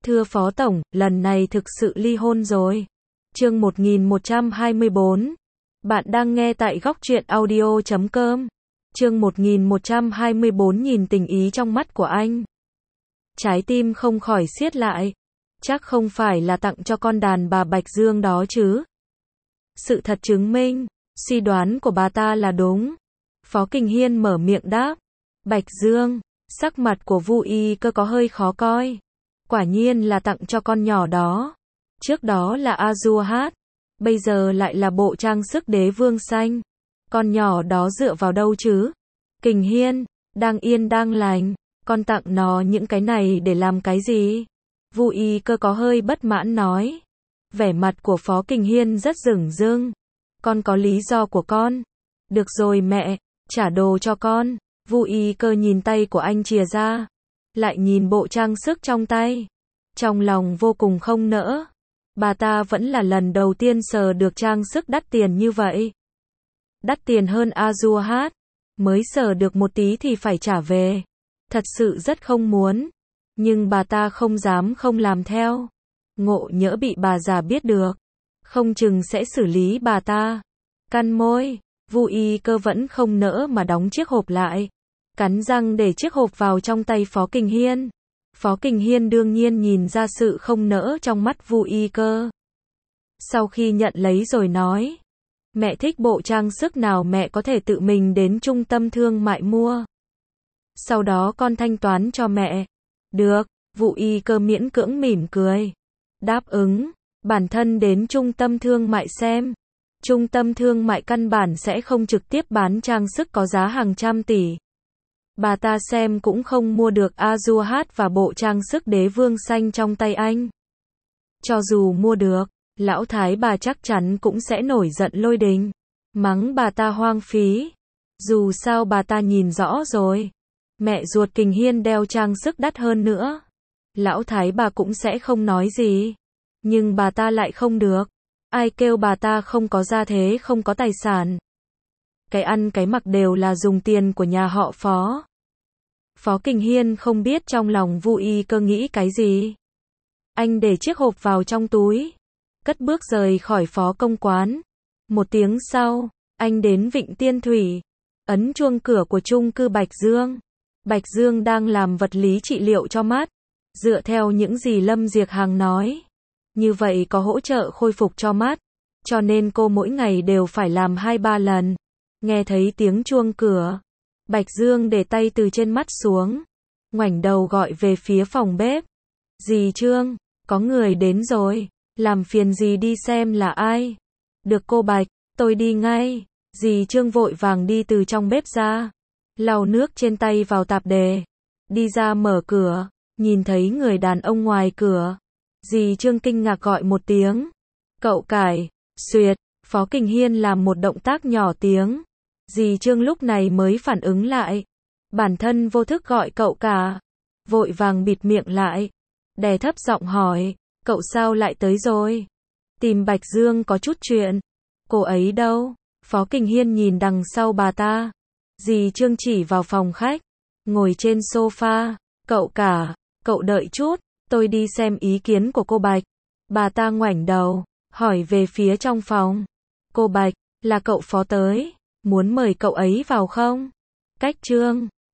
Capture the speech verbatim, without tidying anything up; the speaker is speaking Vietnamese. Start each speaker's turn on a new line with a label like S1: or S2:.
S1: Thưa Phó Tổng, lần này thực sự ly hôn rồi. Chương một nghìn một trăm hai mươi bốn. Bạn đang nghe tại góc truyện audio chấm com. Chương một nghìn một trăm hai mươi bốn. Nhìn tình ý trong mắt của anh, trái tim không khỏi siết lại. Chắc không phải là tặng cho con đàn bà Bạch Dương đó chứ? Sự thật chứng minh, suy đoán của bà ta là đúng. Phó Kình Hiên mở miệng đáp. Bạch Dương, sắc mặt của Vu Y Cơ có hơi khó coi. Quả nhiên là tặng cho con nhỏ đó. Trước đó là Azuhat, bây giờ lại là bộ trang sức đế vương xanh. Con nhỏ đó dựa vào đâu chứ? Kình Hiên, đang yên đang lành, con tặng nó những cái này để làm cái gì? Vu Y Cơ có hơi bất mãn nói. Vẻ mặt của Phó Kình Hiên rất dửng dưng. Con có lý do của con. Được rồi mẹ, trả đồ cho con. Vu Y Cơ nhìn tay của anh chìa ra, lại nhìn bộ trang sức trong tay, trong lòng vô cùng không nỡ. Bà ta vẫn là lần đầu tiên sờ được trang sức đắt tiền như vậy. Đắt tiền hơn Azuhat, mới sờ được một tí thì phải trả về. Thật sự rất không muốn, nhưng bà ta không dám không làm theo. Ngộ nhỡ bị bà già biết được, không chừng sẽ xử lý bà ta. Cắn môi, Vu Y Cơ vẫn không nỡ mà đóng chiếc hộp lại, cắn răng để chiếc hộp vào trong tay Phó Kình Hiên. Phó Kình Hiên đương nhiên nhìn ra sự không nỡ trong mắt Vu Y Cơ. Sau khi nhận lấy rồi nói, mẹ thích bộ trang sức nào mẹ có thể tự mình đến trung tâm thương mại mua. Sau đó con thanh toán cho mẹ. Được, Vu Y Cơ miễn cưỡng mỉm cười. Đáp ứng, bản thân đến trung tâm thương mại xem. Trung tâm thương mại căn bản sẽ không trực tiếp bán trang sức có giá hàng trăm tỷ. Bà ta xem cũng không mua được Azuhat và bộ trang sức đế vương xanh trong tay anh. Cho dù mua được, lão thái bà chắc chắn cũng sẽ nổi giận lôi đình, mắng bà ta hoang phí. Dù sao bà ta nhìn rõ rồi, mẹ ruột Kình Hiên đeo trang sức đắt hơn nữa, lão thái bà cũng sẽ không nói gì. Nhưng bà ta lại không được. Ai kêu bà ta không có gia thế không có tài sản. Cái ăn cái mặc đều là dùng tiền của nhà họ Phó. Phó Kình Hiên không biết trong lòng Vu Y Cơ nghĩ cái gì. Anh để chiếc hộp vào trong túi, cất bước rời khỏi Phó công quán. Một tiếng sau, anh đến Vịnh Tiên Thủy, ấn chuông cửa của chung cư Bạch Dương. Bạch Dương đang làm vật lý trị liệu cho mắt. Dựa theo những gì Lâm Diệc Hàng nói, như vậy có hỗ trợ khôi phục cho mắt, cho nên cô mỗi ngày đều phải làm hai ba lần. Nghe thấy tiếng chuông cửa, Bạch Dương để tay từ trên mắt xuống, ngoảnh đầu gọi về phía phòng bếp. Dì Trương, có người đến rồi, làm phiền dì đi xem là ai. Được cô Bạch, tôi đi ngay. Dì Trương vội vàng đi từ trong bếp ra, lau nước trên tay vào tạp dề, đi ra mở cửa, nhìn thấy người đàn ông ngoài cửa. Dì Trương kinh ngạc gọi một tiếng. Cậu Cải, xuyệt, Phó Kình Hiên làm một động tác nhỏ tiếng. Dì Trương lúc này mới phản ứng lại. Bản thân vô thức gọi cậu cả. Vội vàng bịt miệng lại, đè thấp giọng hỏi, cậu sao lại tới rồi? Tìm Bạch Dương có chút chuyện. Cô ấy đâu? Phó Kình Hiên nhìn đằng sau bà ta. Dì Trương chỉ vào phòng khách, ngồi trên sofa. Cậu cả, cậu đợi chút, tôi đi xem ý kiến của cô Bạch. Bà ta ngoảnh đầu, hỏi về phía trong phòng. Cô Bạch, là cậu Phó tới, muốn mời cậu ấy vào không? Cách Trương,